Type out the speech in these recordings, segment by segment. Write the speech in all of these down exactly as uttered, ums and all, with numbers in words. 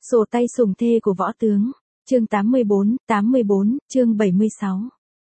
Sổ tay sủng thê của võ tướng. Chương tám mươi bốn, tám mươi bốn, chương bảy mươi sáu.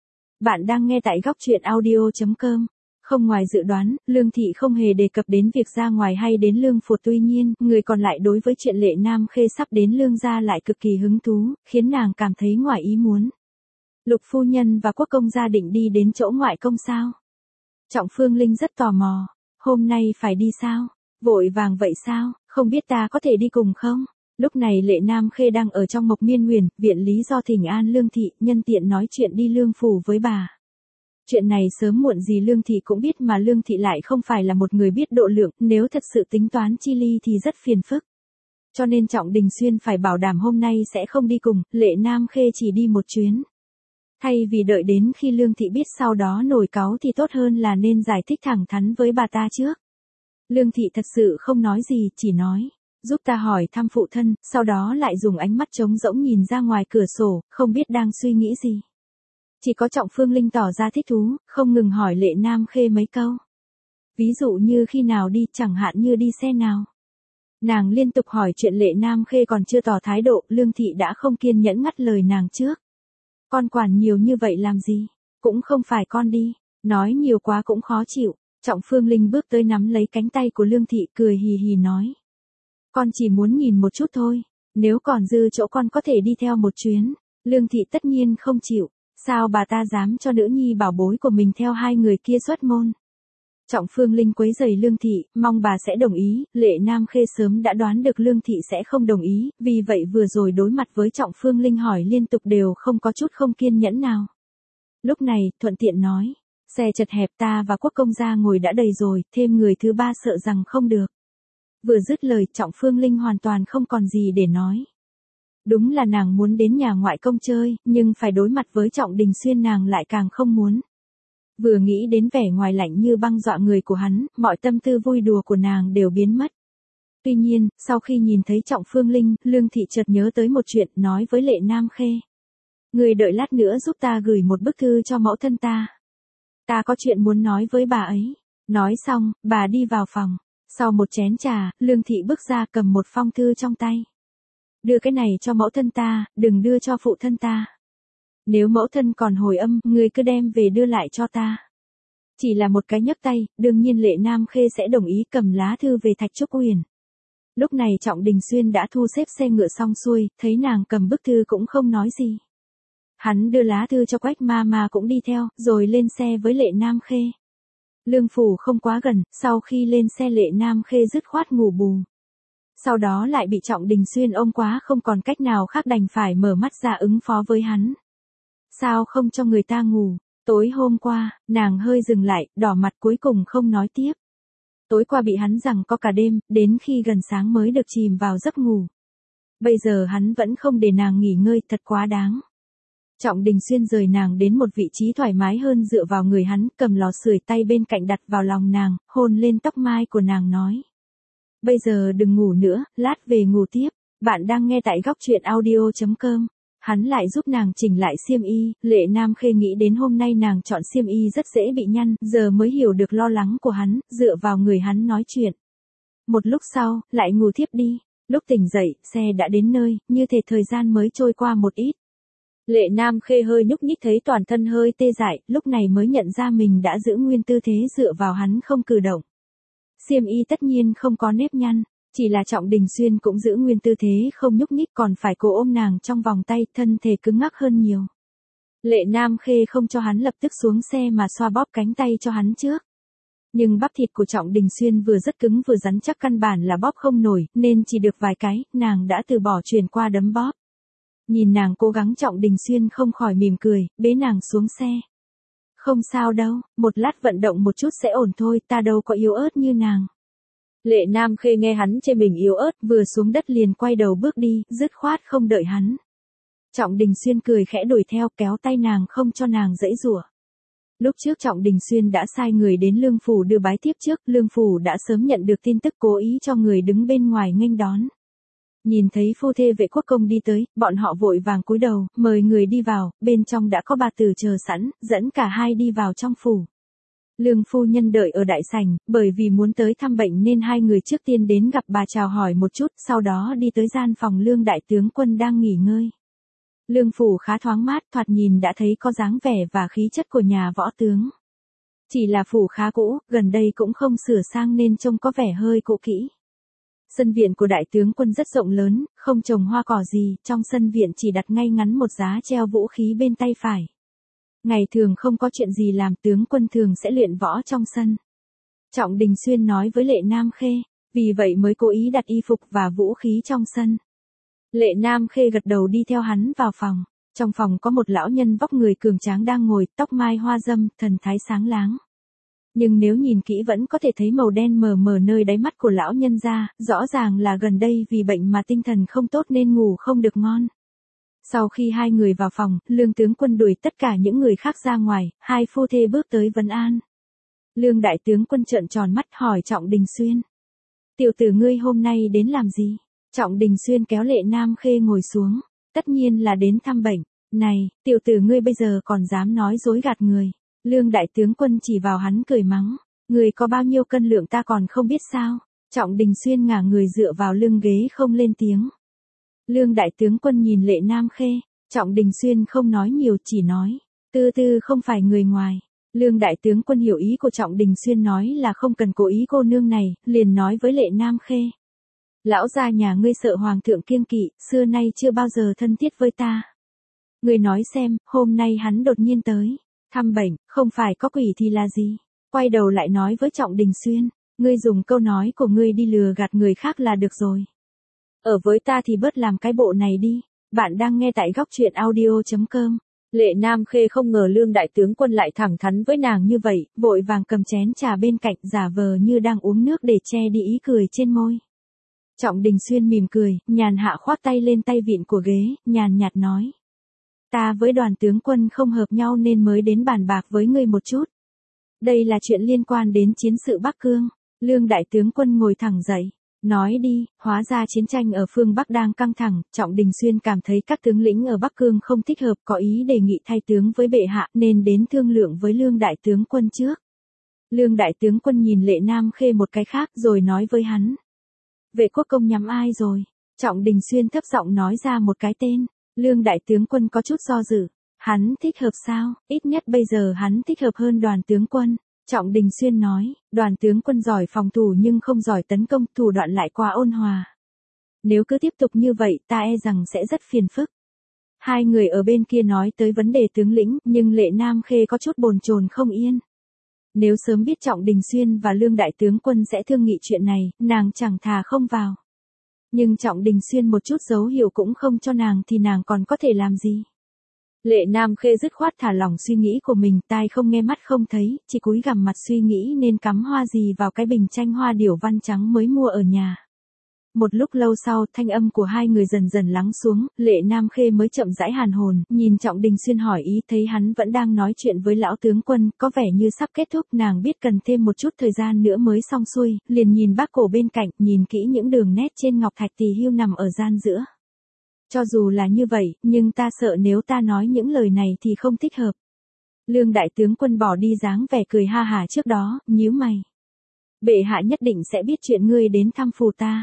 Bạn đang nghe tại góc truyện audio chấm com. Không ngoài dự đoán, Lương Thị không hề đề cập đến việc ra ngoài hay đến Lương Phủ, tuy nhiên, người còn lại đối với chuyện Lệ Nam Khê sắp đến Lương gia lại cực kỳ hứng thú, khiến nàng cảm thấy ngoài ý muốn. Lục phu nhân và Quốc công gia định đi đến chỗ ngoại công sao? Trọng Phương Linh rất tò mò. Hôm nay phải đi sao? Vội vàng vậy sao? Không biết ta có thể đi cùng không? Lúc này Lệ Nam Khê đang ở trong Mộc Miên Huyền, viện lý do thỉnh an Lương Thị, nhân tiện nói chuyện đi Lương Phủ với bà. Chuyện này sớm muộn gì Lương Thị cũng biết, mà Lương Thị lại không phải là một người biết độ lượng, nếu thật sự tính toán chi ly thì rất phiền phức. Cho nên Trọng Đình Xuyên phải bảo đảm hôm nay sẽ không đi cùng, Lệ Nam Khê chỉ đi một chuyến. Thay vì đợi đến khi Lương Thị biết sau đó nổi cáu thì tốt hơn là nên giải thích thẳng thắn với bà ta trước. Lương Thị thật sự không nói gì, chỉ nói, giúp ta hỏi thăm phụ thân, sau đó lại dùng ánh mắt trống rỗng nhìn ra ngoài cửa sổ, không biết đang suy nghĩ gì. Chỉ có Trọng Phương Linh tỏ ra thích thú, không ngừng hỏi Lệ Nam Khê mấy câu. Ví dụ như khi nào đi, chẳng hạn như đi xe nào. Nàng liên tục hỏi chuyện, Lệ Nam Khê còn chưa tỏ thái độ, Lương Thị đã không kiên nhẫn ngắt lời nàng trước. Con quản nhiều như vậy làm gì? Cũng không phải con đi, nói nhiều quá cũng khó chịu. Trọng Phương Linh bước tới nắm lấy cánh tay của Lương Thị, cười hì hì nói. Con chỉ muốn nhìn một chút thôi, nếu còn dư chỗ con có thể đi theo một chuyến. Lương Thị tất nhiên không chịu, sao bà ta dám cho nữ nhi bảo bối của mình theo hai người kia xuất môn. Trọng Phương Linh quấy rầy Lương Thị, mong bà sẽ đồng ý, Lệ Nam Khê sớm đã đoán được Lương Thị sẽ không đồng ý, vì vậy vừa rồi đối mặt với Trọng Phương Linh hỏi liên tục đều không có chút không kiên nhẫn nào. Lúc này, thuận tiện nói, xe chật hẹp, ta và Quốc công gia ngồi đã đầy rồi, thêm người thứ ba sợ rằng không được. Vừa dứt lời, Trọng Phương Linh hoàn toàn không còn gì để nói. Đúng là nàng muốn đến nhà ngoại công chơi, nhưng phải đối mặt với Trọng Đình Xuyên nàng lại càng không muốn. Vừa nghĩ đến vẻ ngoài lạnh như băng dọa người của hắn, mọi tâm tư vui đùa của nàng đều biến mất. Tuy nhiên, sau khi nhìn thấy Trọng Phương Linh, Lương Thị chợt nhớ tới một chuyện, nói với Lệ Nam Khê. Người đợi lát nữa giúp ta gửi một bức thư cho mẫu thân ta. Ta có chuyện muốn nói với bà ấy. Nói xong, bà đi vào phòng. Sau một chén trà, Lương Thị bước ra cầm một phong thư trong tay. Đưa cái này cho mẫu thân ta, đừng đưa cho phụ thân ta. Nếu mẫu thân còn hồi âm, người cứ đem về đưa lại cho ta. Chỉ là một cái nhấc tay, đương nhiên Lệ Nam Khê sẽ đồng ý, cầm lá thư về Thạch Trúc Huyền. Lúc này Trọng Đình Xuyên đã thu xếp xe ngựa xong xuôi, thấy nàng cầm bức thư cũng không nói gì. Hắn đưa lá thư cho Quách ma ma cũng đi theo, rồi lên xe với Lệ Nam Khê. Lương Phủ không quá gần, sau khi lên xe Lệ Nam Khê dứt khoát ngủ bù. Sau đó lại bị Trọng Đình Xuyên ôm quá, không còn cách nào khác đành phải mở mắt ra ứng phó với hắn. Sao không cho người ta ngủ? Tối hôm qua, nàng hơi dừng lại, đỏ mặt cuối cùng không nói tiếp. Tối qua bị hắn giằng co cả đêm, đến khi gần sáng mới được chìm vào giấc ngủ. Bây giờ hắn vẫn không để nàng nghỉ ngơi, thật quá đáng. Trọng Đình Xuyên rời nàng đến một vị trí thoải mái hơn, dựa vào người hắn, cầm lò sưởi tay bên cạnh đặt vào lòng nàng, hôn lên tóc mai của nàng nói. Bây giờ đừng ngủ nữa, lát về ngủ tiếp. Bạn đang nghe tại góc truyện audio chấm com. Hắn lại giúp nàng chỉnh lại xiêm y, Lệ Nam Khê nghĩ đến hôm nay nàng chọn xiêm y rất dễ bị nhăn, giờ mới hiểu được lo lắng của hắn, dựa vào người hắn nói chuyện. Một lúc sau, lại ngủ thiếp đi. Lúc tỉnh dậy, xe đã đến nơi, như thể thời gian mới trôi qua một ít. Lệ Nam Khê hơi nhúc nhích, thấy toàn thân hơi tê dại, lúc này mới nhận ra mình đã giữ nguyên tư thế dựa vào hắn không cử động. Xiêm y tất nhiên không có nếp nhăn, chỉ là Trọng Đình Xuyên cũng giữ nguyên tư thế không nhúc nhích, còn phải cố ôm nàng trong vòng tay, thân thể cứng ngắc hơn nhiều. Lệ Nam Khê không cho hắn lập tức xuống xe mà xoa bóp cánh tay cho hắn trước. Nhưng bắp thịt của Trọng Đình Xuyên vừa rất cứng vừa rắn chắc, căn bản là bóp không nổi, nên chỉ được vài cái, nàng đã từ bỏ chuyển qua đấm bóp. Nhìn nàng cố gắng, Trọng Đình Xuyên không khỏi mỉm cười, bế nàng xuống xe. Không sao đâu, một lát vận động một chút sẽ ổn thôi, ta đâu có yếu ớt như nàng. Lệ Nam Khê nghe hắn chê mình yếu ớt, vừa xuống đất liền quay đầu bước đi, dứt khoát không đợi hắn. Trọng Đình Xuyên cười khẽ đuổi theo, kéo tay nàng không cho nàng giãy giụa. Lúc trước Trọng Đình Xuyên đã sai người đến Lương Phủ đưa bái tiếp trước, Lương Phủ đã sớm nhận được tin tức, cố ý cho người đứng bên ngoài nghênh đón. Nhìn thấy phu thê Vệ Quốc công đi tới, bọn họ vội vàng cúi đầu, mời người đi vào, bên trong đã có bà tử chờ sẵn, dẫn cả hai đi vào trong phủ. Lương phu nhân đợi ở đại sảnh, bởi vì muốn tới thăm bệnh nên hai người trước tiên đến gặp bà chào hỏi một chút, sau đó đi tới gian phòng Lương đại tướng quân đang nghỉ ngơi. Lương phủ khá thoáng mát, thoạt nhìn đã thấy có dáng vẻ và khí chất của nhà võ tướng. Chỉ là phủ khá cũ, gần đây cũng không sửa sang nên trông có vẻ hơi cũ kỹ. Sân viện của đại tướng quân rất rộng lớn, không trồng hoa cỏ gì, trong sân viện chỉ đặt ngay ngắn một giá treo vũ khí bên tay phải. Ngày thường không có chuyện gì làm, tướng quân thường sẽ luyện võ trong sân. Trọng Đình Xuyên nói với Lệ Nam Khê, vì vậy mới cố ý đặt y phục và vũ khí trong sân. Lệ Nam Khê gật đầu đi theo hắn vào phòng. Trong phòng có một lão nhân vóc người cường tráng đang ngồi, tóc mai hoa râm, thần thái sáng láng. Nhưng nếu nhìn kỹ vẫn có thể thấy màu đen mờ mờ nơi đáy mắt của lão nhân ra, rõ ràng là gần đây vì bệnh mà tinh thần không tốt nên ngủ không được ngon. Sau khi hai người vào phòng, Lương tướng quân đuổi tất cả những người khác ra ngoài, hai phu thê bước tới vấn an. Lương đại tướng quân trợn tròn mắt hỏi Trọng Đình Xuyên. Tiểu tử ngươi hôm nay đến làm gì? Trọng Đình Xuyên kéo Lệ Nam Khê ngồi xuống. Tất nhiên là đến thăm bệnh. Này, tiểu tử ngươi bây giờ còn dám nói dối gạt người. Lương đại tướng quân chỉ vào hắn cười mắng. Người có bao nhiêu cân lượng ta còn không biết sao? Trọng Đình Xuyên ngả người dựa vào lưng ghế không lên tiếng. Lương đại tướng quân nhìn Lệ Nam Khê. Trọng Đình Xuyên không nói nhiều, chỉ nói. Tư tư không phải người ngoài. Lương đại tướng quân hiểu ý của Trọng Đình Xuyên nói là không cần cố ý cô nương này, liền nói với Lệ Nam Khê. Lão gia nhà ngươi sợ hoàng thượng kiêng kỵ, xưa nay chưa bao giờ thân thiết với ta. Ngươi nói xem, hôm nay hắn đột nhiên tới, thăm bệnh, không phải có quỷ thì là gì? Quay đầu lại nói với Trọng Đình Xuyên, ngươi dùng câu nói của ngươi đi lừa gạt người khác là được rồi. Ở với ta thì bớt làm cái bộ này đi. Bạn đang nghe tại góc truyện audio chấm com. Lệ Nam Khê không ngờ Lương đại tướng quân lại thẳng thắn với nàng như vậy, vội vàng cầm chén trà bên cạnh giả vờ như đang uống nước để che đi ý cười trên môi. Trọng Đình Xuyên mỉm cười, nhàn hạ khoác tay lên tay vịn của ghế, nhàn nhạt nói. Ta với Đoàn tướng quân không hợp nhau nên mới đến bàn bạc với ngươi một chút. Đây là chuyện liên quan đến chiến sự Bắc Cương. Lương đại tướng quân ngồi thẳng dậy. Nói đi, hóa ra chiến tranh ở phương Bắc đang căng thẳng, Trọng Đình Xuyên cảm thấy các tướng lĩnh ở Bắc Cương không thích hợp, có ý đề nghị thay tướng với bệ hạ nên đến thương lượng với Lương đại tướng quân trước. Lương đại tướng quân nhìn Lệ Nam Khê một cái khác rồi nói với hắn. Vệ quốc công nhắm ai rồi? Trọng Đình Xuyên thấp giọng nói ra một cái tên. Lương đại tướng quân có chút do dự. Hắn thích hợp sao? Ít nhất bây giờ hắn thích hợp hơn Đoàn tướng quân. Trọng Đình Xuyên nói, Đoàn tướng quân giỏi phòng thủ nhưng không giỏi tấn công, thủ đoạn lại quá ôn hòa. Nếu cứ tiếp tục như vậy ta e rằng sẽ rất phiền phức. Hai người ở bên kia nói tới vấn đề tướng lĩnh, nhưng Lệ Nam Khê có chút bồn chồn không yên. Nếu sớm biết Trọng Đình Xuyên và Lương đại tướng quân sẽ thương nghị chuyện này, nàng chẳng thà không vào. Nhưng Trọng Đình Xuyên một chút dấu hiệu cũng không cho nàng thì nàng còn có thể làm gì? Lệ Nam Khê dứt khoát thả lỏng suy nghĩ của mình, tai không nghe mắt không thấy, chỉ cúi gằm mặt suy nghĩ nên cắm hoa gì vào cái bình tranh hoa điểu văn trắng mới mua ở nhà. Một lúc lâu sau, thanh âm của hai người dần dần lắng xuống, Lệ Nam Khê mới chậm rãi hàn hồn, nhìn Trọng Đình Xuyên hỏi ý, thấy hắn vẫn đang nói chuyện với lão tướng quân, có vẻ như sắp kết thúc, nàng biết cần thêm một chút thời gian nữa mới xong xuôi, liền nhìn bác cổ bên cạnh, nhìn kỹ những đường nét trên ngọc thạch tỳ hưu nằm ở gian giữa. Cho dù là như vậy, nhưng ta sợ nếu ta nói những lời này thì không thích hợp. Lương đại tướng quân bỏ đi dáng vẻ cười ha hả trước đó, nhíu mày. Bệ hạ nhất định sẽ biết chuyện ngươi đến thăm phủ ta.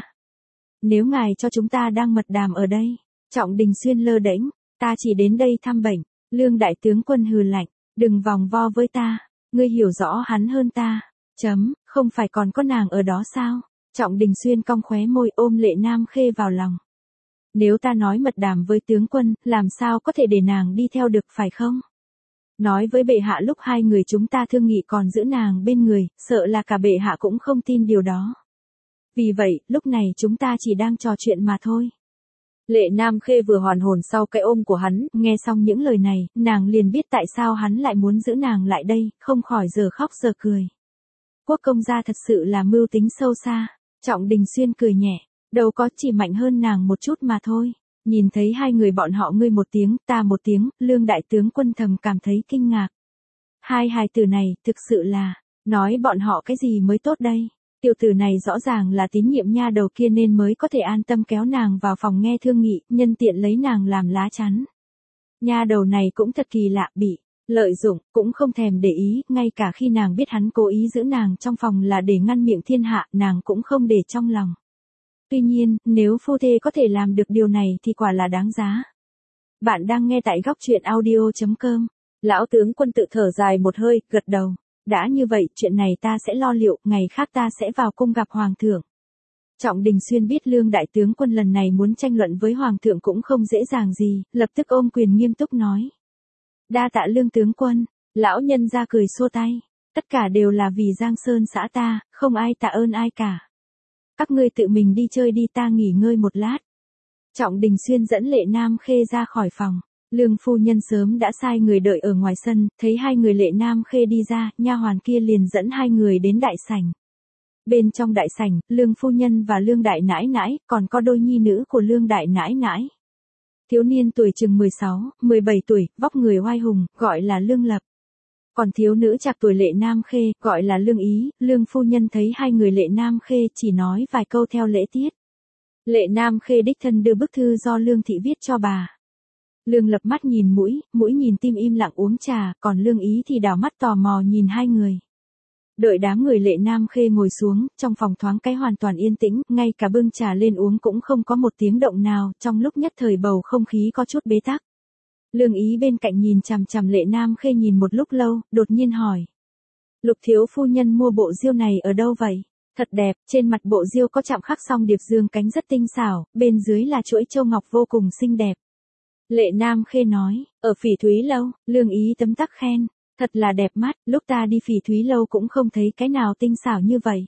Nếu ngài cho chúng ta đang mật đàm ở đây. Trọng Đình Xuyên lơ đễnh, ta chỉ đến đây thăm bệnh. Lương đại tướng quân hừ lạnh, đừng vòng vo với ta, ngươi hiểu rõ hắn hơn ta. Chấm, không phải còn có nàng ở đó sao? Trọng Đình Xuyên cong khóe môi ôm Lệ Nam Khê vào lòng. Nếu ta nói mật đàm với tướng quân, làm sao có thể để nàng đi theo được phải không? Nói với bệ hạ lúc hai người chúng ta thương nghị còn giữ nàng bên người, sợ là cả bệ hạ cũng không tin điều đó. Vì vậy, lúc này chúng ta chỉ đang trò chuyện mà thôi. Lệ Nam Khê vừa hoàn hồn sau cái ôm của hắn, nghe xong những lời này, nàng liền biết tại sao hắn lại muốn giữ nàng lại đây, không khỏi giờ khóc giờ cười. Quốc công gia thật sự là mưu tính sâu xa. Trọng Đình Xuyên cười nhẹ, đâu có, chỉ mạnh hơn nàng một chút mà thôi. Nhìn thấy hai người bọn họ ngươi một tiếng, ta một tiếng, Lương đại tướng quân thầm cảm thấy kinh ngạc. Hai hài tử này, thực sự là, nói bọn họ cái gì mới tốt đây? Tiểu tử này rõ ràng là tín nhiệm nha đầu kia nên mới có thể an tâm kéo nàng vào phòng nghe thương nghị, nhân tiện lấy nàng làm lá chắn. Nha đầu này cũng thật kỳ lạ, bị lợi dụng, cũng không thèm để ý, ngay cả khi nàng biết hắn cố ý giữ nàng trong phòng là để ngăn miệng thiên hạ, nàng cũng không để trong lòng. Tuy nhiên, nếu phu thê có thể làm được điều này thì quả là đáng giá. Bạn đang nghe tại góc truyện audio chấm com. Lão tướng quân tự thở dài một hơi, gật đầu. Đã như vậy, chuyện này ta sẽ lo liệu, ngày khác ta sẽ vào cung gặp hoàng thượng. Trọng Đình Xuyên biết Lương đại tướng quân lần này muốn tranh luận với hoàng thượng cũng không dễ dàng gì, lập tức ôm quyền nghiêm túc nói. Đa tạ Lương tướng quân, lão nhân ra cười xua tay. Tất cả đều là vì Giang Sơn xã ta, không ai tạ ơn ai cả. Các ngươi tự mình đi chơi đi, ta nghỉ ngơi một lát. Trọng Đình Xuyên dẫn Lệ Nam Khê ra khỏi phòng. Lương phu nhân sớm đã sai người đợi ở ngoài sân, thấy hai người Lệ Nam Khê đi ra, nha hoàn kia liền dẫn hai người đến đại sảnh. Bên trong đại sảnh, Lương phu nhân và Lương đại nãi nãi, còn có đôi nhi nữ của Lương đại nãi nãi. Thiếu niên tuổi chừng mười sáu, mười bảy tuổi, vóc người oai hùng, gọi là Lương Lập. Còn thiếu nữ chạc tuổi Lệ Nam Khê, gọi là Lương Ý. Lương phu nhân thấy hai người Lệ Nam Khê chỉ nói vài câu theo lễ tiết. Lệ Nam Khê đích thân đưa bức thư do Lương thị viết cho bà. Lương Lập mắt nhìn mũi, mũi nhìn tim im lặng uống trà, còn Lương Ý thì đảo mắt tò mò nhìn hai người. Đợi đám người Lệ Nam Khê ngồi xuống, trong phòng thoáng cái hoàn toàn yên tĩnh, ngay cả bưng trà lên uống cũng không có một tiếng động nào, trong lúc nhất thời bầu không khí có chút bế tắc. Lương Ý bên cạnh nhìn chằm chằm Lệ Nam Khê nhìn một lúc lâu, đột nhiên hỏi. Lục thiếu phu nhân mua bộ diêu này ở đâu vậy? Thật đẹp, trên mặt bộ diêu có chạm khắc song điệp dương cánh rất tinh xảo, bên dưới là chuỗi châu ngọc vô cùng xinh đẹp. Lệ Nam Khê nói, ở Phỉ Thúy Lâu. Lương Ý tấm tắc khen, thật là đẹp mắt, lúc ta đi Phỉ Thúy Lâu cũng không thấy cái nào tinh xảo như vậy.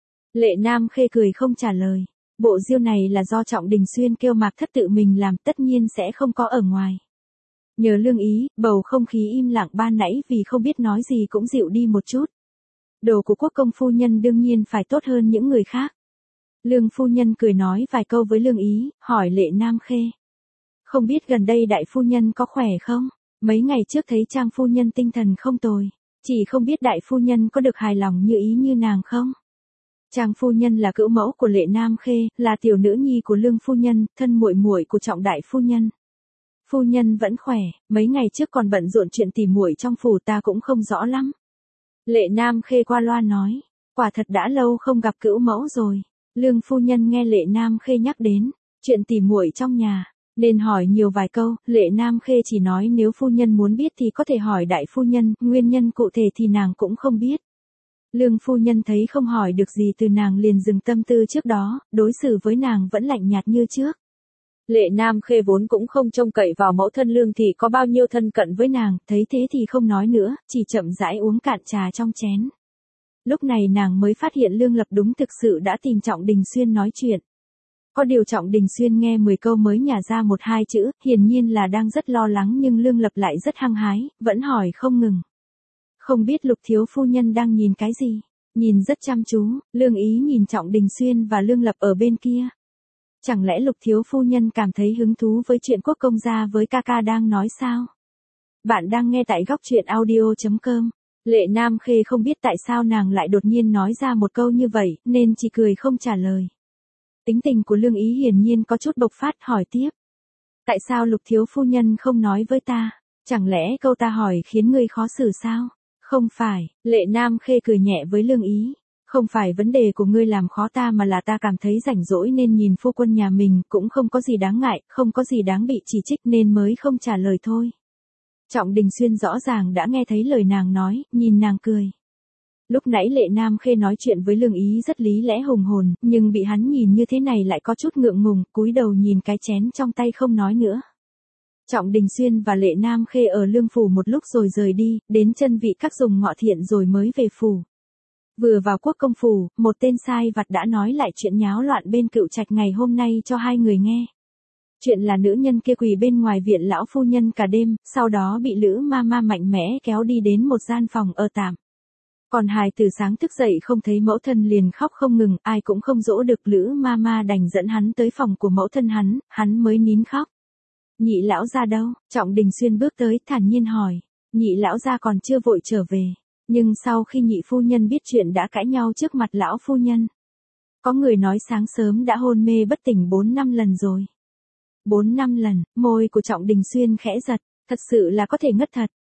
Lệ Nam Khê cười không trả lời, bộ diêu này là do Trọng Đình Xuyên kêu Mạc Thất tự mình làm, tất nhiên sẽ không có ở ngoài. Nhờ Lương Ý, bầu không khí im lặng ban nãy vì không biết nói gì cũng dịu đi một chút. Đồ của quốc công phu nhân đương nhiên phải tốt hơn những người khác. Lương phu nhân cười nói vài câu với Lương Ý, hỏi Lệ Nam Khê. Không biết gần đây đại phu nhân có khỏe không? Mấy ngày trước thấy Trang phu nhân tinh thần không tồi, chỉ không biết đại phu nhân có được hài lòng như ý như nàng không? Trang phu nhân là cữu mẫu của Lệ Nam Khê, là tiểu nữ nhi của Lương phu nhân, thân muội muội của Trọng đại phu nhân. Phu nhân vẫn khỏe, mấy ngày trước còn bận rộn chuyện tỉ muội trong phủ ta cũng không rõ lắm. Lệ Nam Khê qua loa nói, quả thật đã lâu không gặp cữu mẫu rồi. Lương phu nhân nghe Lệ Nam Khê nhắc đến chuyện tỉ muội trong nhà, nên hỏi nhiều vài câu. Lệ Nam Khê chỉ nói nếu phu nhân muốn biết thì có thể hỏi đại phu nhân, nguyên nhân cụ thể thì nàng cũng không biết. Lương phu nhân thấy không hỏi được gì từ nàng liền dừng tâm tư trước đó, đối xử với nàng vẫn lạnh nhạt như trước. Lệ Nam Khê vốn cũng không trông cậy vào mẫu thân Lương thị có bao nhiêu thân cận với nàng, thấy thế thì không nói nữa, chỉ chậm rãi uống cạn trà trong chén. Lúc này nàng mới phát hiện Lương Lập đúng thực sự đã tìm Trọng Đình Xuyên nói chuyện. Có điều Trọng Đình Xuyên nghe mười câu mới nhả ra một hai chữ, hiển nhiên là đang rất lo lắng nhưng Lương Lập lại rất hăng hái, vẫn hỏi không ngừng. Không biết Lục thiếu phu nhân đang nhìn cái gì? Nhìn rất chăm chú. Lương Ý nhìn Trọng Đình Xuyên và Lương Lập ở bên kia. Chẳng lẽ Lục thiếu phu nhân cảm thấy hứng thú với chuyện quốc công gia với ca ca đang nói sao? Bạn đang nghe tại góc truyện audio chấm com. Lệ Nam Khê không biết tại sao nàng lại đột nhiên nói ra một câu như vậy, nên chỉ cười không trả lời. Tính tình của Lương Ý hiển nhiên có chút bộc phát, hỏi tiếp. Tại sao Lục thiếu phu nhân không nói với ta? Chẳng lẽ câu ta hỏi khiến ngươi khó xử sao? Không phải. Lệ Nam Khê cười nhẹ với Lương Ý. Không phải vấn đề của ngươi làm khó ta mà là ta cảm thấy rảnh rỗi nên nhìn phu quân nhà mình, cũng không có gì đáng ngại, không có gì đáng bị chỉ trích nên mới không trả lời thôi. Trọng Đình Xuyên rõ ràng đã nghe thấy lời nàng nói, nhìn nàng cười. Lúc nãy Lệ Nam Khê nói chuyện với Lương Ý rất lý lẽ hùng hồn, nhưng bị hắn nhìn như thế này lại có chút ngượng ngùng, cúi đầu nhìn cái chén trong tay không nói nữa. Trọng Đình Xuyên và Lệ Nam Khê ở Lương phủ một lúc rồi rời đi, đến chân vị các dùng ngọ thiện rồi mới về phủ. Vừa vào quốc công phủ, một tên sai vặt đã nói lại chuyện nháo loạn bên Cựu Trạch ngày hôm nay cho hai người nghe. Chuyện là nữ nhân kia quỳ bên ngoài viện lão phu nhân cả đêm, sau đó bị Lữ ma ma mạnh mẽ kéo đi đến một gian phòng ở tạm. Còn hài từ sáng thức dậy không thấy mẫu thân liền khóc không ngừng, ai cũng không dỗ được Lữ ma ma đành dẫn hắn tới phòng của mẫu thân hắn, hắn mới nín khóc. Nhị lão gia đâu? Trọng Đình Xuyên bước tới thản nhiên hỏi. Nhị lão gia còn chưa vội trở về. Nhưng sau khi nhị phu nhân biết chuyện đã cãi nhau trước mặt lão phu nhân. Có người nói sáng sớm đã hôn mê bất tỉnh bốn năm lần rồi. Bốn năm lần, môi của Trọng Đình Xuyên khẽ giật, thật sự là có thể ngất thật.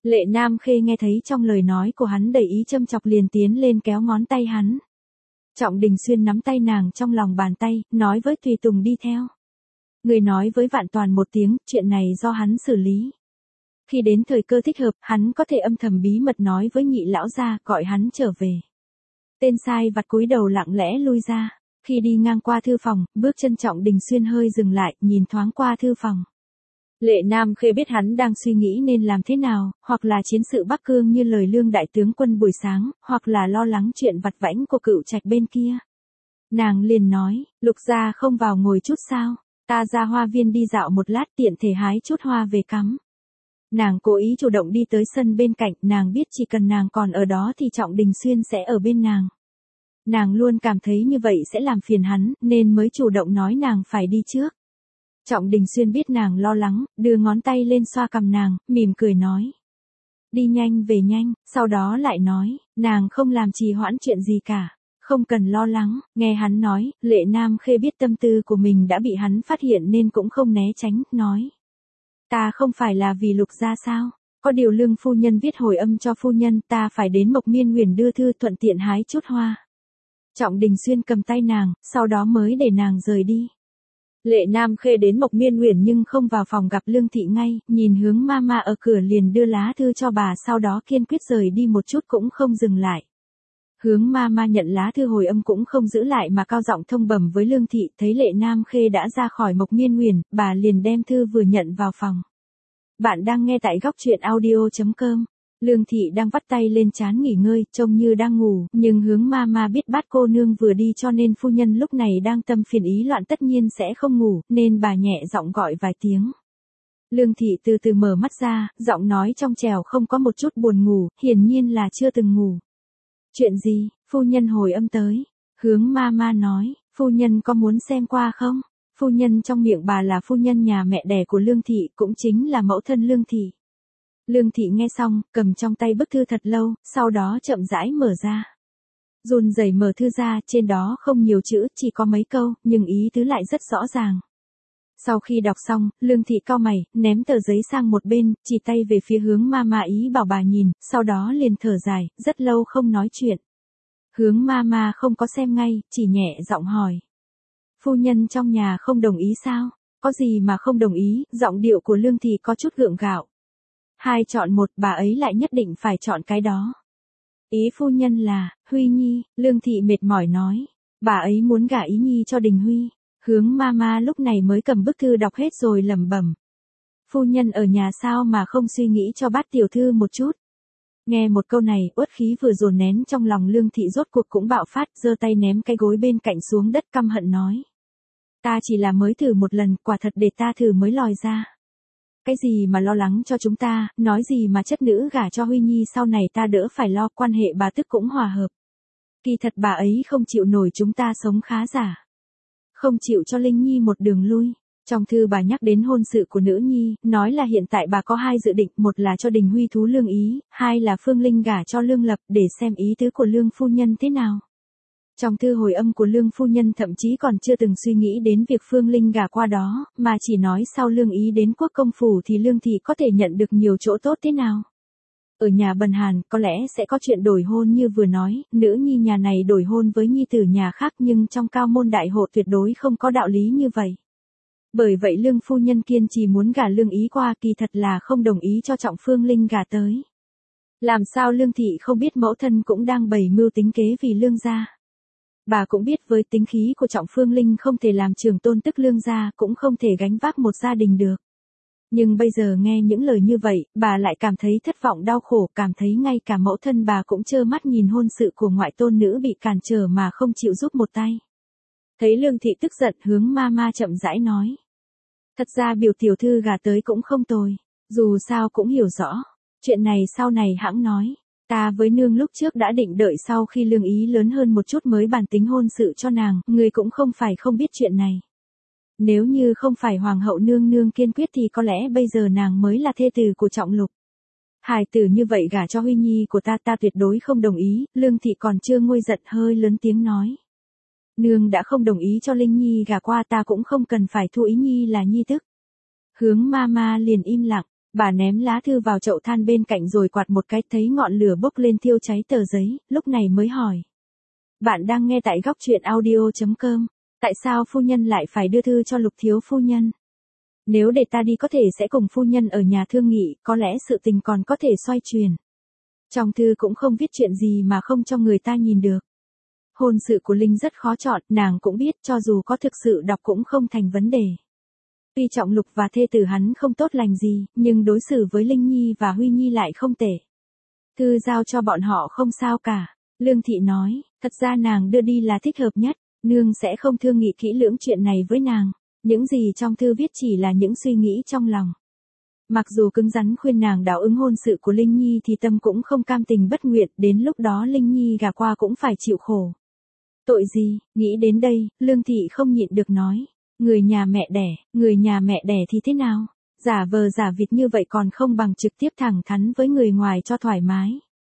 Lệ Nam Khê nghe thấy trong lời nói của hắn đầy ý châm chọc liền tiến lên kéo ngón tay hắn. Trọng Đình Xuyên nắm tay nàng trong lòng bàn tay, nói với tùy tùng đi theo. Người nói với Vạn Toàn một tiếng, chuyện này do hắn xử lý. Khi đến thời cơ thích hợp, hắn có thể âm thầm bí mật nói với Nhị lão gia, gọi hắn trở về. Tên sai vặt cúi đầu lặng lẽ lui ra. Khi đi ngang qua thư phòng, bước chân Trọng Đình Xuyên hơi dừng lại, nhìn thoáng qua thư phòng. Lệ Nam Khê biết hắn đang suy nghĩ nên làm thế nào, hoặc là chiến sự Bắc Cương như lời Lương đại tướng quân buổi sáng, hoặc là lo lắng chuyện vặt vãnh của Cựu Trạch bên kia. Nàng liền nói, Lục gia không vào ngồi chút sao, ta ra hoa viên đi dạo một lát tiện thể hái chút hoa về cắm. Nàng cố ý chủ động đi tới sân bên cạnh, nàng biết chỉ cần nàng còn ở đó thì Trọng Đình Xuyên sẽ ở bên nàng. Nàng luôn cảm thấy như vậy sẽ làm phiền hắn, nên mới chủ động nói nàng phải đi trước. Trọng Đình Xuyên biết nàng lo lắng, đưa ngón tay lên xoa cằm nàng, mỉm cười nói. Đi nhanh về nhanh, sau đó lại nói, nàng không làm trì hoãn chuyện gì cả, không cần lo lắng. Nghe hắn nói, Lệ Nam Khê biết tâm tư của mình đã bị hắn phát hiện nên cũng không né tránh, nói. Ta không phải là vì Lục gia sao, có điều Lương phu nhân viết hồi âm cho phu nhân, ta phải đến Mộc Miên Huyền đưa thư thuận tiện hái chút hoa. Trọng Đình Xuyên cầm tay nàng, sau đó mới để nàng rời đi. Lệ Nam Khê đến Mộc Miên Huyền nhưng không vào phòng gặp Lương thị ngay, nhìn hướng mama ở cửa liền đưa lá thư cho bà, sau đó kiên quyết rời đi một chút cũng không dừng lại. Hướng mama nhận lá thư hồi âm cũng không giữ lại mà cao giọng thông bẩm với Lương thị, thấy Lệ Nam Khê đã ra khỏi Mộc Miên Huyền, bà liền đem thư vừa nhận vào phòng. Bạn đang nghe tại góc truyện audio chấm com. Lương thị đang vắt tay lên trán nghỉ ngơi, trông như đang ngủ, nhưng hướng mama biết Bát cô nương vừa đi cho nên phu nhân lúc này đang tâm phiền ý loạn tất nhiên sẽ không ngủ, nên bà nhẹ giọng gọi vài tiếng. Lương thị từ từ mở mắt ra, giọng nói trong trẻo không có một chút buồn ngủ, hiển nhiên là chưa từng ngủ. Chuyện gì, phu nhân hồi âm tới. Hướng mama nói, phu nhân có muốn xem qua không? Phu nhân trong miệng bà là phu nhân nhà mẹ đẻ của Lương thị, cũng chính là mẫu thân Lương thị. Lương thị nghe xong, cầm trong tay bức thư thật lâu, sau đó chậm rãi mở ra. Run rẩy mở thư ra, trên đó không nhiều chữ, chỉ có mấy câu, nhưng ý tứ lại rất rõ ràng. Sau khi đọc xong, Lương thị cau mày, ném tờ giấy sang một bên, chỉ tay về phía hướng mama ý bảo bà nhìn, sau đó liền thở dài, rất lâu không nói chuyện. Hướng mama không có xem ngay, chỉ nhẹ giọng hỏi. Phu nhân trong nhà không đồng ý sao? Có gì mà không đồng ý? Giọng điệu của Lương thị có chút gượng gạo. Hai chọn một, bà ấy lại nhất định phải chọn cái đó. Ý phu nhân là, Huy Nhi, Lương thị mệt mỏi nói. Bà ấy muốn gả Ý Nhi cho Đình Huy. Hướng mama lúc này mới cầm bức thư đọc hết rồi lẩm bẩm. Phu nhân ở nhà sao mà không suy nghĩ cho Bát tiểu thư một chút. Nghe một câu này, uất khí vừa dồn nén trong lòng Lương thị rốt cuộc cũng bạo phát, giơ tay ném cái gối bên cạnh xuống đất căm hận nói. Ta chỉ là mới thử một lần, quả thật để ta thử mới lòi ra. Cái gì mà lo lắng cho chúng ta, nói gì mà chất nữ gả cho Huy Nhi sau này ta đỡ phải lo, quan hệ bà tức cũng hòa hợp. Kỳ thật bà ấy không chịu nổi chúng ta sống khá giả. Không chịu cho Linh Nhi một đường lui. Trong thư bà nhắc đến hôn sự của nữ nhi, nói là hiện tại bà có hai dự định, một là cho Đình Huy thú Lương ý, hai là Phương Linh gả cho Lương Lập, để xem ý tứ của Lương phu nhân thế nào. Trong thư hồi âm của Lương phu nhân thậm chí còn chưa từng suy nghĩ đến việc Phương Linh gả qua đó, mà chỉ nói sau Lương ý đến quốc công phủ thì Lương thị có thể nhận được nhiều chỗ tốt thế nào. Ở nhà Bần Hàn có lẽ sẽ có chuyện đổi hôn như vừa nói, nữ nhi nhà này đổi hôn với nhi tử nhà khác, nhưng trong cao môn đại hộ tuyệt đối không có đạo lý như vậy. Bởi vậy Lương phu nhân kiên trì muốn gả Lương ý qua, kỳ thật là không đồng ý cho Trọng Phương Linh gả tới. Làm sao Lương thị không biết mẫu thân cũng đang bày mưu tính kế vì Lương gia. Bà cũng biết với tính khí của Trọng Phương Linh không thể làm trưởng tôn tức Lương gia, cũng không thể gánh vác một gia đình được. Nhưng bây giờ nghe những lời như vậy, bà lại cảm thấy thất vọng đau khổ, cảm thấy ngay cả mẫu thân bà cũng trơ mắt nhìn hôn sự của ngoại tôn nữ bị cản trở mà không chịu giúp một tay. Thấy Lương thị tức giận, hướng mama chậm rãi nói. Thật ra biểu tiểu thư gả tới cũng không tồi, dù sao cũng hiểu rõ. Chuyện này sau này hãng nói. Ta với nương lúc trước đã định đợi sau khi Lương ý lớn hơn một chút mới bàn tính hôn sự cho nàng, người cũng không phải không biết chuyện này. Nếu như không phải hoàng hậu nương nương kiên quyết thì có lẽ bây giờ nàng mới là thê tử của Trọng Lục. Hài tử như vậy gả cho Huy Nhi của ta, ta tuyệt đối không đồng ý. Lương thị còn chưa nguôi giận hơi lớn tiếng nói. Nương đã không đồng ý cho Linh Nhi gả qua, ta cũng không cần phải thu Ý Nhi là nhi tức. Hướng mama liền im lặng. Bà ném lá thư vào chậu than bên cạnh rồi quạt một cái, thấy ngọn lửa bốc lên thiêu cháy tờ giấy, lúc này mới hỏi. Bạn đang nghe tại góc truyện audio.com. Tại sao phu nhân lại phải đưa thư cho Lục thiếu phu nhân? Nếu để ta đi có thể sẽ cùng phu nhân ở nhà thương nghị, có lẽ sự tình còn có thể xoay chuyển. Trong thư cũng không viết chuyện gì mà không cho người ta nhìn được. Hôn sự của Linh rất khó chọn, nàng cũng biết cho dù có thực sự đọc cũng không thành vấn đề. Tuy Trọng Lục và thê tử hắn không tốt lành gì, nhưng đối xử với Linh Nhi và Huy Nhi lại không tệ. Thư giao cho bọn họ không sao cả. Lương Thị nói, thật ra nàng đưa đi là thích hợp nhất, nương sẽ không thương nghị kỹ lưỡng chuyện này với nàng. Những gì trong thư viết chỉ là những suy nghĩ trong lòng. Mặc dù cứng rắn khuyên nàng đáp ứng hôn sự của Linh Nhi thì tâm cũng không cam tình bất nguyện, đến lúc đó Linh Nhi gả qua cũng phải chịu khổ. Tội gì, nghĩ đến đây, Lương Thị không nhịn được nói. Người nhà mẹ đẻ, người nhà mẹ đẻ thì thế nào? Giả vờ giả vịt như vậy còn không bằng trực tiếp thẳng thắn với người ngoài cho thoải mái.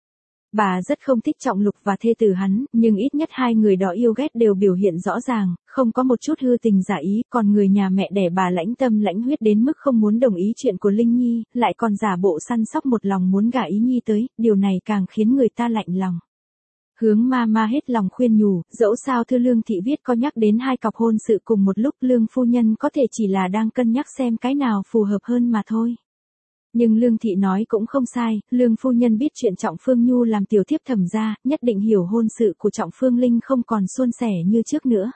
Bà rất không thích Trọng Lục và thê tử hắn, nhưng ít nhất hai người đó yêu ghét đều biểu hiện rõ ràng, không có một chút hư tình giả ý, còn người nhà mẹ đẻ bà lãnh tâm lãnh huyết đến mức không muốn đồng ý chuyện của Linh Nhi, lại còn giả bộ săn sóc một lòng muốn gả Ý Nhi tới, điều này càng khiến người ta lạnh lòng. Hướng ma ma hết lòng khuyên nhủ, dẫu sao thư Lương Thị viết có nhắc đến hai cọc hôn sự cùng một lúc, Lương phu nhân có thể chỉ là đang cân nhắc xem cái nào phù hợp hơn mà thôi. Nhưng Lương Thị nói cũng không sai, Lương phu nhân biết chuyện Trọng Phương Nhu làm tiểu thiếp thẩm gia, nhất định hiểu hôn sự của Trọng Phương Linh không còn suôn sẻ như trước nữa.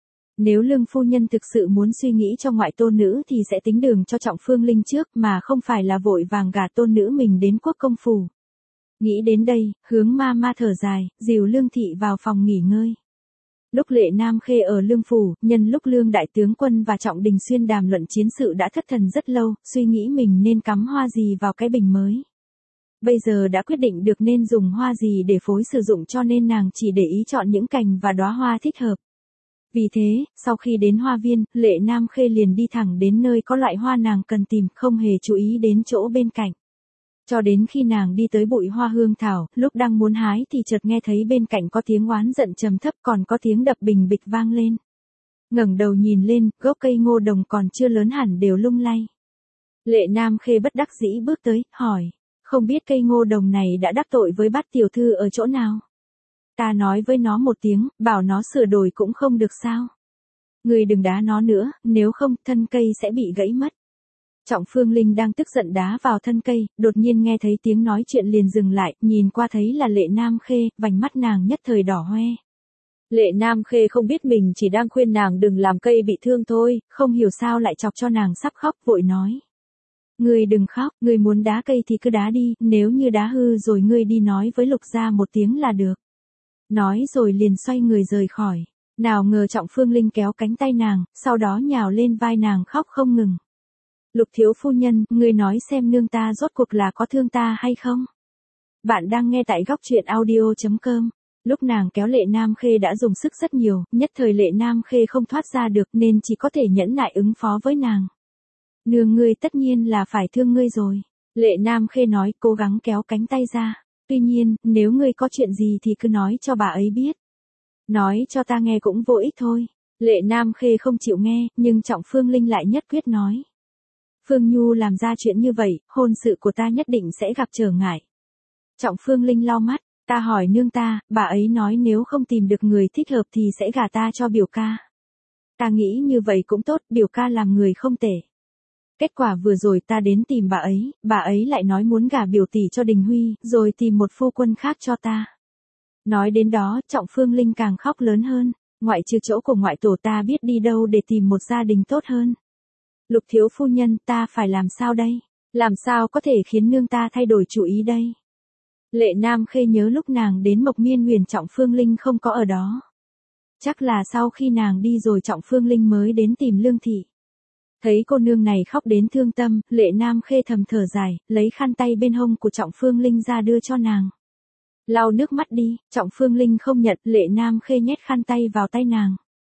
Nếu Lương phu nhân thực sự muốn suy nghĩ cho ngoại tôn nữ thì sẽ tính đường cho Trọng Phương Linh trước mà không phải là vội vàng gả tôn nữ mình đến quốc công phủ. Nghĩ đến đây, Hướng ma ma thở dài, dìu Lương Thị vào phòng nghỉ ngơi. Lúc Lệ Nam Khê ở Lương phủ, nhân lúc Lương đại tướng quân và Trọng Đình Xuyên đàm luận chiến sự đã thất thần rất lâu, suy nghĩ mình nên cắm hoa gì vào cái bình mới. Bây giờ đã quyết định được nên dùng hoa gì để phối sử dụng cho nên nàng chỉ để ý chọn những cành và đóa hoa thích hợp. Vì thế, sau khi đến hoa viên, Lệ Nam Khê liền đi thẳng đến nơi có loại hoa nàng cần tìm, không hề chú ý đến chỗ bên cạnh. Cho đến khi nàng đi tới bụi hoa hương thảo, lúc đang muốn hái thì chợt nghe thấy bên cạnh có tiếng oán giận trầm thấp, còn có tiếng đập bình bịch vang lên. Ngẩng đầu nhìn lên, gốc cây ngô đồng còn chưa lớn hẳn đều lung lay. Lệ Nam Khê bất đắc dĩ bước tới, hỏi, không biết cây ngô đồng này đã đắc tội với Bát tiểu thư ở chỗ nào? Ta nói với nó một tiếng, bảo nó sửa đổi cũng không được sao? Người đừng đá nó nữa, nếu không thân cây sẽ bị gãy mất. Trọng Phương Linh đang tức giận đá vào thân cây, đột nhiên nghe thấy tiếng nói chuyện liền dừng lại, nhìn qua thấy là Lệ Nam Khê, vành mắt nàng nhất thời đỏ hoe. Lệ Nam Khê không biết mình chỉ đang khuyên nàng đừng làm cây bị thương thôi, không hiểu sao lại chọc cho nàng sắp khóc, vội nói. Ngươi đừng khóc, ngươi muốn đá cây thì cứ đá đi, nếu như đá hư rồi ngươi đi nói với Lục gia một tiếng là được. Nói rồi liền xoay người rời khỏi. Nào ngờ Trọng Phương Linh kéo cánh tay nàng, sau đó nhào lên vai nàng khóc không ngừng. Lục thiếu phu nhân, ngươi nói xem nương ta rốt cuộc là có thương ta hay không? Bạn đang nghe tại góc truyện audio.com. Lúc nàng kéo Lệ Nam Khê đã dùng sức rất nhiều, nhất thời Lệ Nam Khê không thoát ra được nên chỉ có thể nhẫn nại ứng phó với nàng. Nương ngươi tất nhiên là phải thương ngươi rồi. Lệ Nam Khê nói, cố gắng kéo cánh tay ra. Tuy nhiên, nếu ngươi có chuyện gì thì cứ nói cho bà ấy biết. Nói cho ta nghe cũng vô ích thôi. Lệ Nam Khê không chịu nghe, nhưng Trọng Phương Linh lại nhất quyết nói. Phương Nhu làm ra chuyện như vậy, hôn sự của ta nhất định sẽ gặp trở ngại. Trọng Phương Linh lau mắt, ta hỏi nương ta, bà ấy nói nếu không tìm được người thích hợp thì sẽ gả ta cho biểu ca. Ta nghĩ như vậy cũng tốt, biểu ca làm người không tệ. Kết quả vừa rồi ta đến tìm bà ấy, bà ấy lại nói muốn gả biểu tỷ cho Đình Huy, rồi tìm một phu quân khác cho ta. Nói đến đó, Trọng Phương Linh càng khóc lớn hơn, ngoại trừ chỗ của ngoại tổ ta biết đi đâu để tìm một gia đình tốt hơn. Lục thiếu phu nhân, ta phải làm sao đây? Làm sao có thể khiến nương ta thay đổi chủ ý đây? Lệ Nam Khê nhớ lúc nàng đến Mộc Miên Nguyền Trọng Phương Linh không có ở đó. Chắc là sau khi nàng đi rồi Trọng Phương Linh mới đến tìm Lương Thị. Thấy cô nương này khóc đến thương tâm, Lệ Nam Khê thầm thở dài, lấy khăn tay bên hông của Trọng Phương Linh ra đưa cho nàng. Lau nước mắt đi, Trọng Phương Linh không nhận, Lệ Nam Khê nhét khăn tay vào tay nàng.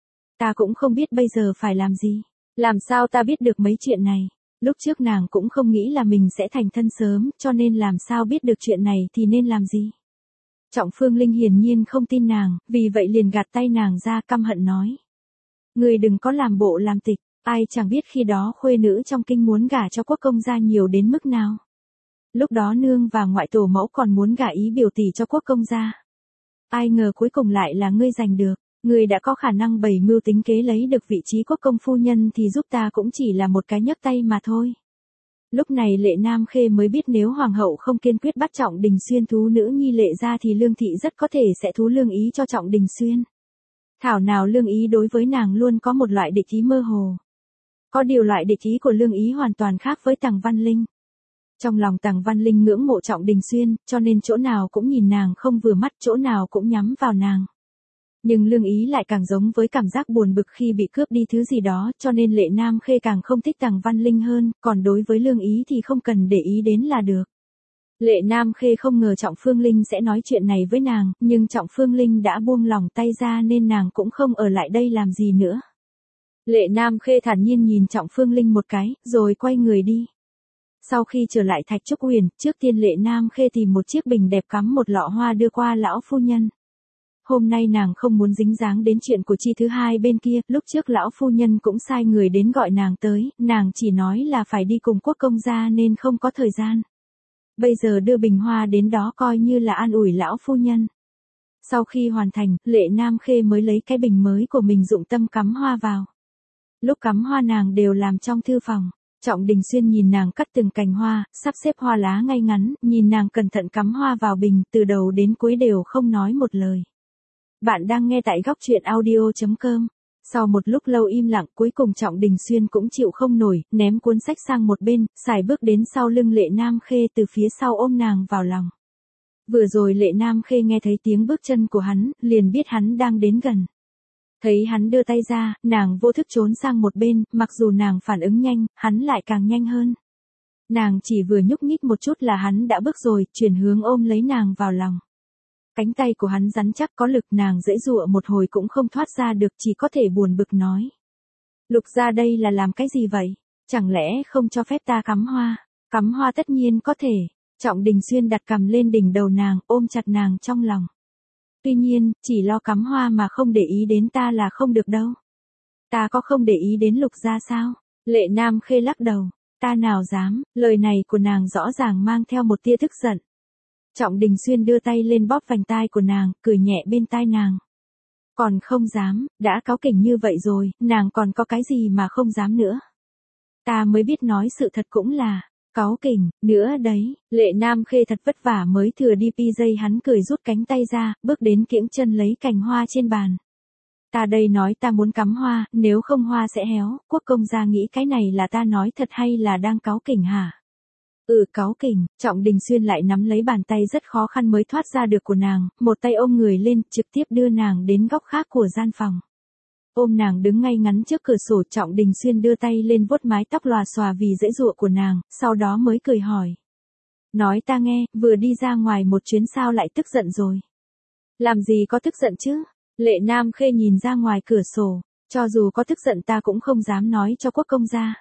Ta cũng không biết bây giờ phải làm gì. Làm sao ta biết được mấy chuyện này? Lúc trước nàng cũng không nghĩ là mình sẽ thành thân sớm, cho nên làm sao biết được chuyện này thì nên làm gì? Trọng Phương Linh hiển nhiên không tin nàng, vì vậy liền gạt tay nàng ra căm hận nói. Ngươi đừng có làm bộ làm tịch, Ai chẳng biết khi đó khuê nữ trong kinh muốn gả cho quốc công gia nhiều đến mức nào. Lúc đó nương và ngoại tổ mẫu còn muốn gả ý biểu tỷ cho quốc công gia. Ai ngờ cuối cùng lại là ngươi giành được, ngươi đã có khả năng bày mưu tính kế lấy được vị trí quốc công phu nhân thì giúp ta cũng chỉ là một cái nhấc tay mà thôi. Lúc này Lệ Nam Khê mới biết nếu hoàng hậu không kiên quyết bắt Trọng Đình Xuyên thú nữ nhi Lệ ra thì Lương thị rất có thể sẽ thú Lương Ý cho Trọng Đình Xuyên. Thảo nào Lương Ý đối với nàng luôn có một loại địch ý mơ hồ. Có điều loại địch ý của Lương Ý hoàn toàn khác với Tằng Văn Linh. Trong lòng Tằng Văn Linh ngưỡng mộ Trọng Đình Xuyên, cho nên chỗ nào cũng nhìn nàng không vừa mắt, chỗ nào cũng nhắm vào nàng. Nhưng Lương Ý lại càng giống với cảm giác buồn bực khi bị cướp đi thứ gì đó, cho nên Lệ Nam Khê càng không thích Tằng Văn Linh hơn, còn đối với Lương Ý thì không cần để ý đến là được. Lệ Nam Khê không ngờ Trọng Phương Linh sẽ nói chuyện này với nàng, nhưng Trọng Phương Linh đã buông lòng tay ra nên nàng cũng không ở lại đây làm gì nữa. Lệ Nam Khê thản nhiên nhìn Trọng Phương Linh một cái, rồi quay người đi. Sau khi trở lại Thạch Trúc Huyền, trước tiên Lệ Nam Khê tìm một chiếc bình đẹp cắm một lọ hoa đưa qua lão phu nhân. Hôm nay nàng không muốn dính dáng đến chuyện của Chi thứ hai bên kia, lúc trước lão phu nhân cũng sai người đến gọi nàng tới, nàng chỉ nói là phải đi cùng quốc công gia nên không có thời gian. Bây giờ đưa bình hoa đến đó coi như là an ủi lão phu nhân. Sau khi hoàn thành, Lệ Nam Khê mới lấy cái bình mới của mình dụng tâm cắm hoa vào. Lúc cắm hoa nàng đều làm trong thư phòng. Trọng Đình Xuyên nhìn nàng cắt từng cành hoa, sắp xếp hoa lá ngay ngắn, nhìn nàng cẩn thận cắm hoa vào bình, từ đầu đến cuối đều không nói một lời. Bạn đang nghe tại góc truyện audio chấm com. Sau một lúc lâu im lặng, cuối cùng Trọng Đình Xuyên cũng chịu không nổi, ném cuốn sách sang một bên, xài bước đến sau lưng Lệ Nam Khê từ phía sau ôm nàng vào lòng. Vừa rồi Lệ Nam Khê nghe thấy tiếng bước chân của hắn, liền biết hắn đang đến gần. Thấy hắn đưa tay ra, nàng vô thức trốn sang một bên, mặc dù nàng phản ứng nhanh, hắn lại càng nhanh hơn. Nàng chỉ vừa nhúc nhích một chút là hắn đã bước rồi, chuyển hướng ôm lấy nàng vào lòng. Cánh tay của hắn rắn chắc có lực, nàng dễ dụa một hồi cũng không thoát ra được, chỉ có thể buồn bực nói. Lục gia đây là làm cái gì vậy? Chẳng lẽ không cho phép ta cắm hoa? Cắm hoa tất nhiên có thể. Trọng Đình Xuyên đặt cằm lên đỉnh đầu nàng, ôm chặt nàng trong lòng. Tuy nhiên, chỉ lo cắm hoa mà không để ý đến ta là không được đâu. Ta có không để ý đến Lục gia sao? Lệ Nam Khê lắc đầu. Ta nào dám, lời này của nàng rõ ràng mang theo một tia tức giận. Trọng Đình Xuyên đưa tay lên bóp vành tai của nàng, cười nhẹ bên tai nàng. Còn không dám, đã cáu kỉnh như vậy rồi, nàng còn có cái gì mà không dám nữa. Ta mới biết nói sự thật cũng là, cáu kỉnh, nữa đấy, Lệ Nam Khê thật vất vả mới thừa đi pi dây, hắn cười rút cánh tay ra, bước đến kiễng chân lấy cành hoa trên bàn. Ta đây nói ta muốn cắm hoa, nếu không hoa sẽ héo, quốc công gia nghĩ cái này là ta nói thật hay là đang cáu kỉnh hả? Ừ, cáu kỉnh. Trọng Đình Xuyên lại nắm lấy bàn tay rất khó khăn mới thoát ra được của nàng, một tay ôm người lên, trực tiếp đưa nàng đến góc khác của gian phòng. Ôm nàng đứng ngay ngắn trước cửa sổ, Trọng Đình Xuyên đưa tay lên vuốt mái tóc lòa xòa vì dễ dụa của nàng, sau đó mới cười hỏi. Nói ta nghe, vừa đi ra ngoài một chuyến sao lại tức giận rồi? Làm gì có tức giận chứ? Lệ Nam Khê nhìn ra ngoài cửa sổ, cho dù có tức giận ta cũng không dám nói cho quốc công gia.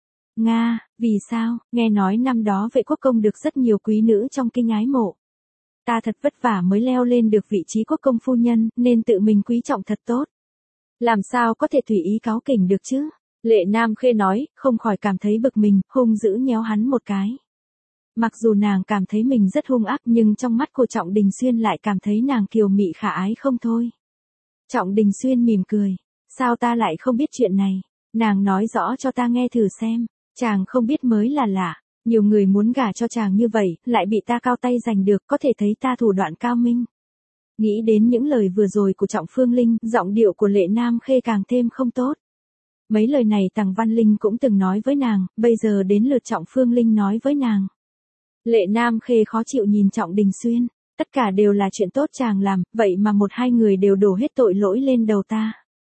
Nga, vì sao? Nghe nói năm đó Vệ quốc công được rất nhiều quý nữ trong kinh ái mộ. Ta thật vất vả mới leo lên được vị trí quốc công phu nhân, nên tự mình quý trọng thật tốt. Làm sao có thể tùy ý cáu kỉnh được chứ? Lệ Nam Khê nói, không khỏi cảm thấy bực mình, hung dữ nhéo hắn một cái. Mặc dù nàng cảm thấy mình rất hung ác nhưng trong mắt của Trọng Đình Xuyên lại cảm thấy nàng kiều mị khả ái không thôi. Trọng Đình Xuyên mỉm cười. Sao ta lại không biết chuyện này? Nàng nói rõ cho ta nghe thử xem. Chàng không biết mới là lạ, nhiều người muốn gả cho chàng như vậy, lại bị ta cao tay giành được, có thể thấy ta thủ đoạn cao minh. Nghĩ đến những lời vừa rồi của Trọng Phương Linh, giọng điệu của Lệ Nam Khê càng thêm không tốt. Mấy lời này Tằng Văn Linh cũng từng nói với nàng, bây giờ đến lượt Trọng Phương Linh nói với nàng. Lệ Nam Khê khó chịu nhìn Trọng Đình Xuyên, tất cả đều là chuyện tốt chàng làm, vậy mà một hai người đều đổ hết tội lỗi lên đầu ta.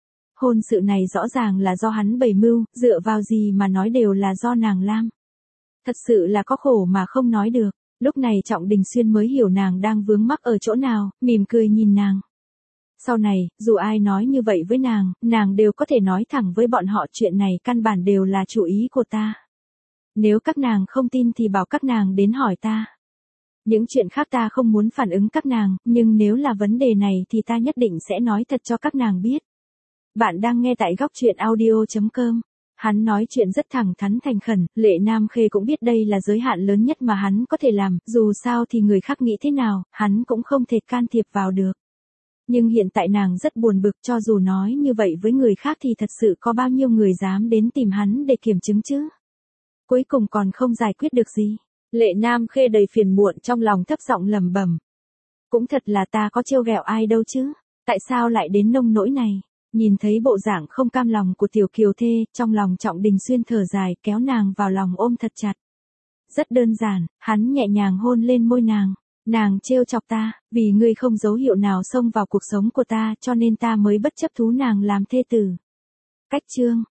Hôn sự này rõ ràng là do hắn bày mưu, dựa vào gì mà nói đều là do nàng làm. Thật sự là có khổ mà không nói được. Lúc này Trọng Đình Xuyên mới hiểu nàng đang vướng mắc ở chỗ nào, mỉm cười nhìn nàng. Sau này, dù ai nói như vậy với nàng, nàng đều có thể nói thẳng với bọn họ chuyện này căn bản đều là chủ ý của ta. Nếu các nàng không tin thì bảo các nàng đến hỏi ta. Những chuyện khác ta không muốn phản ứng các nàng, nhưng nếu là vấn đề này thì ta nhất định sẽ nói thật cho các nàng biết. Bạn đang nghe tại góc truyện audio chấm com. Hắn nói chuyện rất thẳng thắn thành khẩn, Lệ Nam Khê cũng biết đây là giới hạn lớn nhất mà hắn có thể làm, dù sao thì người khác nghĩ thế nào, hắn cũng không thể can thiệp vào được. Nhưng hiện tại nàng rất buồn bực, cho dù nói như vậy với người khác thì thật sự có bao nhiêu người dám đến tìm hắn để kiểm chứng chứ. Cuối cùng còn không giải quyết được gì. Lệ Nam Khê đầy phiền muộn trong lòng thấp giọng lẩm bẩm. Cũng thật là ta có trêu ghẹo ai đâu chứ, tại sao lại đến nông nỗi này. Nhìn thấy bộ dạng không cam lòng của tiểu kiều thê, trong lòng Trọng Đình Xuyên thở dài, kéo nàng vào lòng ôm thật chặt. Rất đơn giản, hắn nhẹ nhàng hôn lên môi nàng. Nàng trêu chọc ta, vì ngươi không dấu hiệu nào xông vào cuộc sống của ta cho nên ta mới bất chấp thú nàng làm thê tử. Cách chương